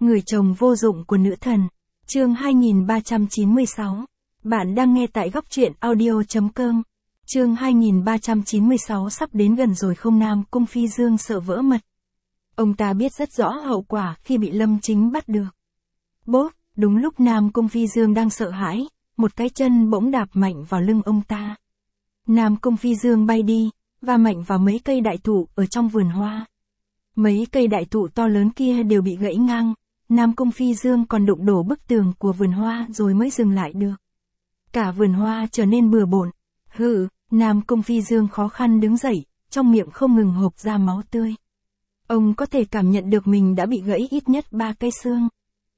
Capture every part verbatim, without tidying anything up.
Người chồng vô dụng của nữ thần. Chương hai nghìn ba trăm chín mươi sáu. Bạn đang nghe tại góc truyện audio chấm com. Chương hai nghìn ba trăm chín mươi sáu sắp đến gần rồi không? Nam Cung Phi Dương sợ vỡ mật. Ông ta biết rất rõ hậu quả khi bị Lâm Chính bắt được. Bốp, đúng lúc Nam Cung Phi Dương đang sợ hãi, một cái chân bỗng đạp mạnh vào lưng ông ta. Nam Cung Phi Dương bay đi, và mạnh vào mấy cây đại thụ ở trong vườn hoa. Mấy cây đại thụ to lớn kia đều bị gãy ngang, Nam Cung Phi Dương còn đụng đổ bức tường của vườn hoa rồi mới dừng lại được. Cả vườn hoa trở nên bừa bộn. Hừ, Nam Cung Phi Dương khó khăn đứng dậy, trong miệng không ngừng hộc ra máu tươi. Ông có thể cảm nhận được mình đã bị gãy ít nhất ba cây xương.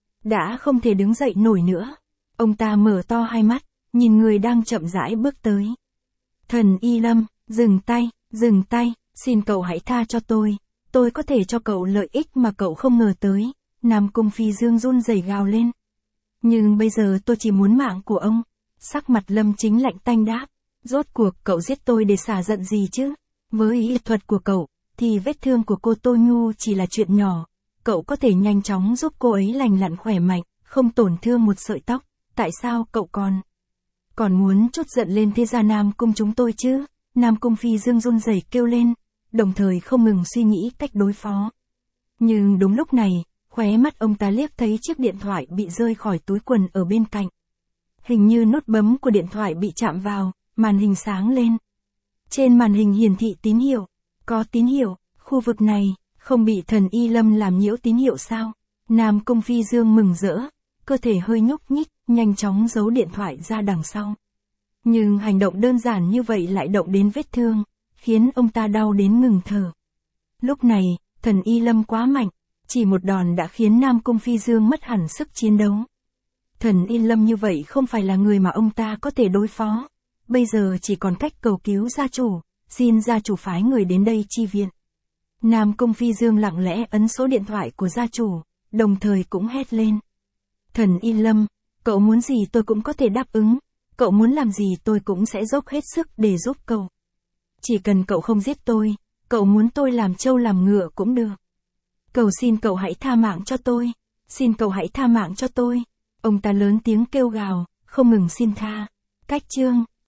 Đã không thể đứng dậy nổi nữa. Ông ta mở to hai mắt, nhìn người đang chậm rãi bước tới. Thần Y Lâm, dừng tay, dừng tay, xin cậu hãy tha cho tôi. Tôi có thể cho cậu lợi ích mà cậu không ngờ tới. Nam Cung Phi Dương run rẩy gào lên. Nhưng bây giờ tôi chỉ muốn mạng của ông. Sắc mặt Lâm Chính lạnh tanh đáp. Rốt cuộc cậu giết tôi để xả giận gì chứ? Với y thuật của cậu, thì vết thương của cô Tô Nhu chỉ là chuyện nhỏ. Cậu có thể nhanh chóng giúp cô ấy lành lặn khỏe mạnh, không tổn thương một sợi tóc. Tại sao cậu còn... còn muốn trút giận lên thế gia Nam Cung chúng tôi chứ? Nam Cung Phi Dương run rẩy kêu lên, đồng thời không ngừng suy nghĩ cách đối phó. Nhưng đúng lúc này, khóe mắt ông ta liếc thấy chiếc điện thoại bị rơi khỏi túi quần ở bên cạnh. Hình như nút bấm của điện thoại bị chạm vào, màn hình sáng lên. Trên màn hình hiển thị tín hiệu. Có tín hiệu, khu vực này, không bị thần Y Lâm làm nhiễu tín hiệu sao? Nam Cung Phi Dương mừng rỡ, cơ thể hơi nhúc nhích, nhanh chóng giấu điện thoại ra đằng sau. Nhưng hành động đơn giản như vậy lại động đến vết thương, khiến ông ta đau đến ngừng thở. Lúc này, thần Y Lâm quá mạnh, chỉ một đòn đã khiến Nam Cung Phi Dương mất hẳn sức chiến đấu. Thần Y Lâm như vậy không phải là người mà ông ta có thể đối phó. Bây giờ chỉ còn cách cầu cứu gia chủ, xin gia chủ phái người đến đây chi viện. Nam Cung Phi Dương lặng lẽ ấn số điện thoại của gia chủ, đồng thời cũng hét lên. Thần Y Lâm, cậu muốn gì tôi cũng có thể đáp ứng, cậu muốn làm gì tôi cũng sẽ dốc hết sức để giúp cậu. Chỉ cần cậu không giết tôi, cậu muốn tôi làm trâu làm ngựa cũng được. Cầu xin cậu hãy tha mạng cho tôi, xin cậu hãy tha mạng cho tôi. Ông ta lớn tiếng kêu gào, không ngừng xin tha. Cách chương